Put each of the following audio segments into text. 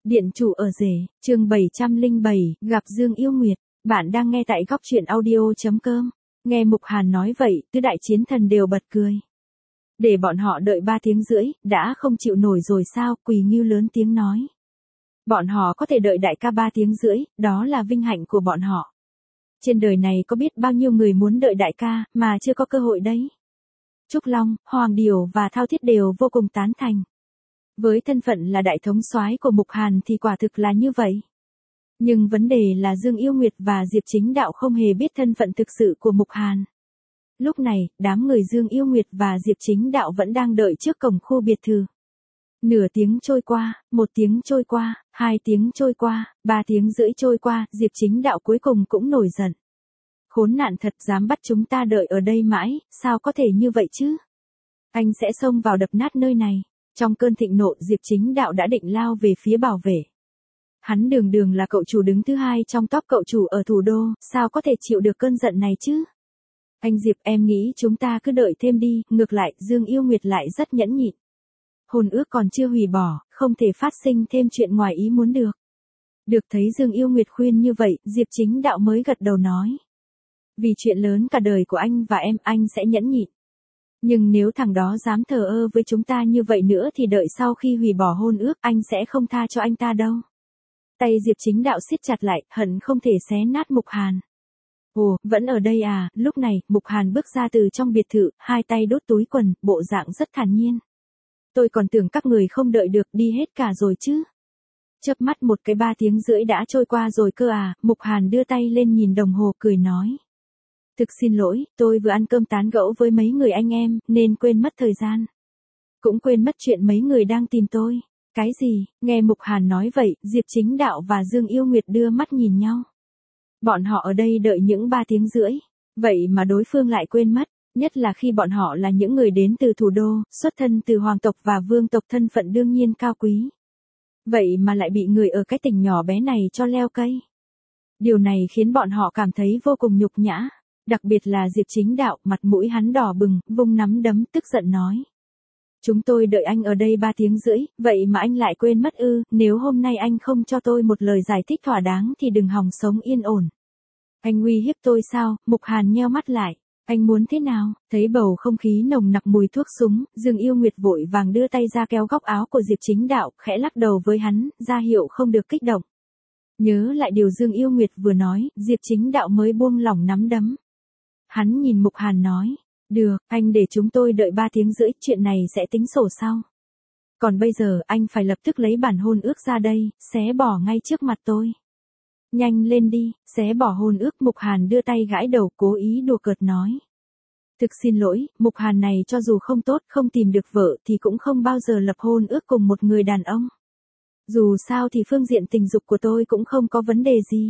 Điện chủ ở rể, chương 707, gặp Dương Yêu Nguyệt. Bạn đang nghe tại góc truyện audio.com. Nghe Mục Hàn nói vậy, tứ đại chiến thần đều bật cười. Để bọn họ đợi 3 tiếng rưỡi, đã không chịu nổi rồi sao? Quỳ Ngưu lớn tiếng nói. Bọn họ có thể đợi đại ca 3 tiếng rưỡi, đó là vinh hạnh của bọn họ. Trên đời này có biết bao nhiêu người muốn đợi đại ca, mà chưa có cơ hội đấy. Trúc Long, Hoàng Điều và Thao Thiết đều vô cùng tán thành. Với thân phận là đại thống soái của Mục Hàn thì quả thực là như vậy. Nhưng vấn đề là Dương Yêu Nguyệt và Diệp Chính Đạo không hề biết thân phận thực sự của Mục Hàn. Lúc này, đám người Dương Yêu Nguyệt và Diệp Chính Đạo vẫn đang đợi trước cổng khu biệt thự. Nửa tiếng trôi qua, 1 tiếng trôi qua, 2 tiếng trôi qua, 3 tiếng rưỡi trôi qua, Diệp Chính Đạo cuối cùng cũng nổi giận. Khốn nạn thật, dám bắt chúng ta đợi ở đây mãi, sao có thể như vậy chứ? Anh sẽ xông vào đập nát nơi này. Trong cơn thịnh nộ, Diệp Chính Đạo đã định lao về phía bảo vệ. Hắn đường đường là cậu chủ đứng thứ 2 trong top cậu chủ ở thủ đô, sao có thể chịu được cơn giận này chứ? Anh Diệp, em nghĩ chúng ta cứ đợi thêm đi. Ngược lại, Dương Yêu Nguyệt lại rất nhẫn nhịn. Hôn ước còn chưa hủy bỏ, không thể phát sinh thêm chuyện ngoài ý muốn được. Được thấy Dương Yêu Nguyệt khuyên như vậy, Diệp Chính Đạo mới gật đầu nói. Vì chuyện lớn cả đời của anh và em, anh sẽ nhẫn nhịn. Nhưng nếu thằng đó dám thờ ơ với chúng ta như vậy nữa thì đợi sau khi hủy bỏ hôn ước, anh sẽ không tha cho anh ta đâu. Tay Diệp Chính Đạo siết chặt lại, hận không thể xé nát Mục Hàn. Ồ, vẫn ở đây à? Lúc này, Mục Hàn bước ra từ trong biệt thự, 2 tay đốt túi quần, bộ dạng rất thản nhiên. Tôi còn tưởng các người không đợi được, đi hết cả rồi chứ. Chớp mắt một cái 3 tiếng rưỡi đã trôi qua rồi cơ à? Mục Hàn đưa tay lên nhìn đồng hồ cười nói. Thực xin lỗi, tôi vừa ăn cơm tán gẫu với mấy người anh em, nên quên mất thời gian. Cũng quên mất chuyện mấy người đang tìm tôi. Cái gì? Nghe Mục Hàn nói vậy, Diệp Chính Đạo và Dương Yêu Nguyệt đưa mắt nhìn nhau. Bọn họ ở đây đợi những 3 tiếng rưỡi. Vậy mà đối phương lại quên mất. Nhất là khi bọn họ là những người đến từ thủ đô, xuất thân từ hoàng tộc và vương tộc, thân phận đương nhiên cao quý. Vậy mà lại bị người ở cái tỉnh nhỏ bé này cho leo cây. Điều này khiến bọn họ cảm thấy vô cùng nhục nhã. Đặc biệt là Diệp Chính Đạo, mặt mũi hắn đỏ bừng, vung nắm đấm, tức giận nói. Chúng tôi đợi anh ở đây 3 tiếng rưỡi, vậy mà anh lại quên mất ư? Nếu hôm nay anh không cho tôi một lời giải thích thỏa đáng thì đừng hòng sống yên ổn. Anh uy hiếp tôi sao? Mục Hàn nheo mắt lại. Anh muốn thế nào? Thấy bầu không khí nồng nặc mùi thuốc súng, Dương Yêu Nguyệt vội vàng đưa tay ra kéo góc áo của Diệp Chính Đạo, khẽ lắc đầu với hắn, ra hiệu không được kích động. Nhớ lại điều Dương Yêu Nguyệt vừa nói, Diệp Chính Đạo mới buông lỏng nắm đấm. Hắn nhìn Mục Hàn nói, được, anh để chúng tôi đợi 3 tiếng rưỡi, chuyện này sẽ tính sổ sau. Còn bây giờ, anh phải lập tức lấy bản hôn ước ra đây, xé bỏ ngay trước mặt tôi. Nhanh lên đi, xé bỏ hôn ước. Mục Hàn đưa tay gãi đầu, cố ý đùa cợt nói. Thực xin lỗi, Mục Hàn này cho dù không tốt, không tìm được vợ thì cũng không bao giờ lập hôn ước cùng một người đàn ông. Dù sao thì phương diện tình dục của tôi cũng không có vấn đề gì.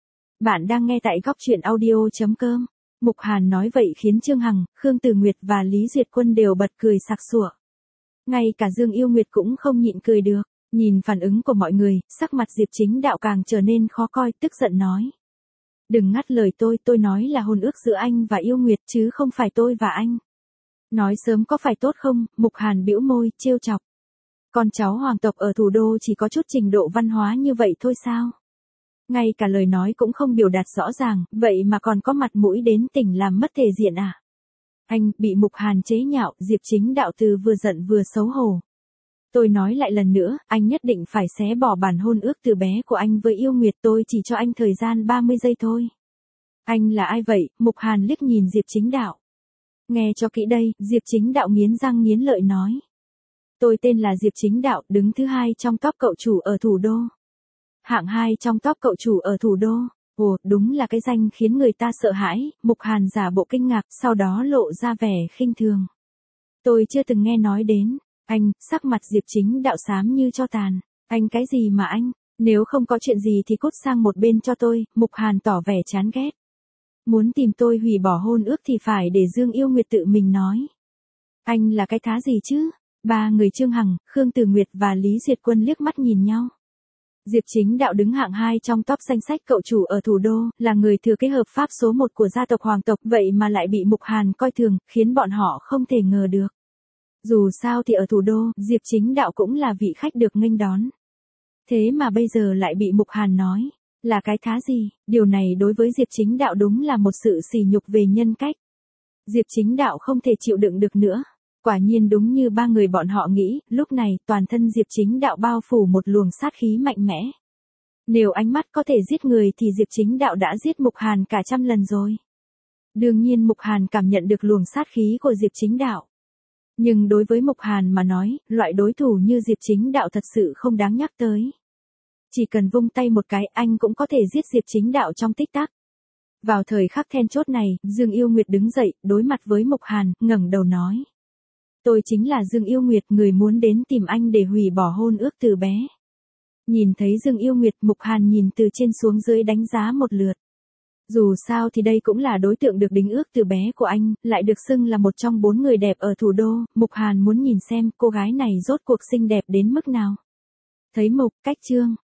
Bạn đang nghe tại góc truyện audio.com. Mục Hàn nói vậy khiến Trương Hằng, Khương Tử Nguyệt và Lý Duyệt Quân đều bật cười sặc sụa. Ngay cả Dương Yêu Nguyệt cũng không nhịn cười được. Nhìn phản ứng của mọi người, sắc mặt Diệp Chính Đạo càng trở nên khó coi, tức giận nói. Đừng ngắt lời tôi nói là hôn ước giữa anh và Yêu Nguyệt chứ không phải tôi và anh. Nói sớm có phải tốt không? Mục Hàn bĩu môi, trêu chọc. Con cháu hoàng tộc ở thủ đô chỉ có chút trình độ văn hóa như vậy thôi sao? Ngay cả lời nói cũng không biểu đạt rõ ràng, vậy mà còn có mặt mũi đến tỉnh làm mất thể diện à? Anh, bị Mục Hàn chế nhạo, Diệp Chính Đạo từ vừa giận vừa xấu hổ. Tôi nói lại lần nữa, anh nhất định phải xé bỏ bản hôn ước từ bé của anh với Yêu Nguyệt, tôi chỉ cho anh thời gian 30 giây thôi. Anh là ai vậy? Mục Hàn liếc nhìn Diệp Chính Đạo. Nghe cho kỹ đây, Diệp Chính Đạo nghiến răng nghiến lợi nói. Tôi tên là Diệp Chính Đạo, đứng thứ 2 trong top cậu chủ ở thủ đô. Hạng 2 trong top cậu chủ ở thủ đô. Ồ, đúng là cái danh khiến người ta sợ hãi. Mục Hàn giả bộ kinh ngạc, sau đó lộ ra vẻ khinh thường. Tôi chưa từng nghe nói đến. Anh, sắc mặt Diệp Chính Đạo xám như tro tàn. Anh cái gì mà anh? Nếu không có chuyện gì thì cút sang một bên cho tôi. Mục Hàn tỏ vẻ chán ghét. Muốn tìm tôi hủy bỏ hôn ước thì phải để Dương Yêu Nguyệt tự mình nói. Anh là cái thá gì chứ? 3 người Trương Hằng, Khương Tử Nguyệt và Lý Duyệt Quân liếc mắt nhìn nhau. Diệp Chính Đạo đứng hạng 2 trong top danh sách cậu chủ ở thủ đô, là người thừa kế hợp pháp số 1 của gia tộc hoàng tộc, vậy mà lại bị Mục Hàn coi thường, khiến bọn họ không thể ngờ được. Dù sao thì ở thủ đô, Diệp Chính Đạo cũng là vị khách được nghênh đón. Thế mà bây giờ lại bị Mục Hàn nói, là cái thá gì, điều này đối với Diệp Chính Đạo đúng là một sự sỉ nhục về nhân cách. Diệp Chính Đạo không thể chịu đựng được nữa. Quả nhiên đúng như ba người bọn họ nghĩ, lúc này toàn thân Diệp Chính Đạo bao phủ một luồng sát khí mạnh mẽ. Nếu ánh mắt có thể giết người thì Diệp Chính Đạo đã giết Mục Hàn cả trăm lần rồi. Đương nhiên Mục Hàn cảm nhận được luồng sát khí của Diệp Chính Đạo. Nhưng đối với Mục Hàn mà nói, loại đối thủ như Diệp Chính Đạo thật sự không đáng nhắc tới. Chỉ cần vung tay một cái anh cũng có thể giết Diệp Chính Đạo trong tích tắc. Vào thời khắc then chốt này, Dương Yêu Nguyệt đứng dậy, đối mặt với Mục Hàn, ngẩng đầu nói. Tôi chính là Dương Yêu Nguyệt, người muốn đến tìm anh để hủy bỏ hôn ước từ bé. Nhìn thấy Dương Yêu Nguyệt, Mục Hàn nhìn từ trên xuống dưới đánh giá một lượt. Dù sao thì đây cũng là đối tượng được đính ước từ bé của anh, lại được xưng là một trong 4 người đẹp ở thủ đô. Mục Hàn muốn nhìn xem cô gái này rốt cuộc xinh đẹp đến mức nào. Thấy Mục Cách Trương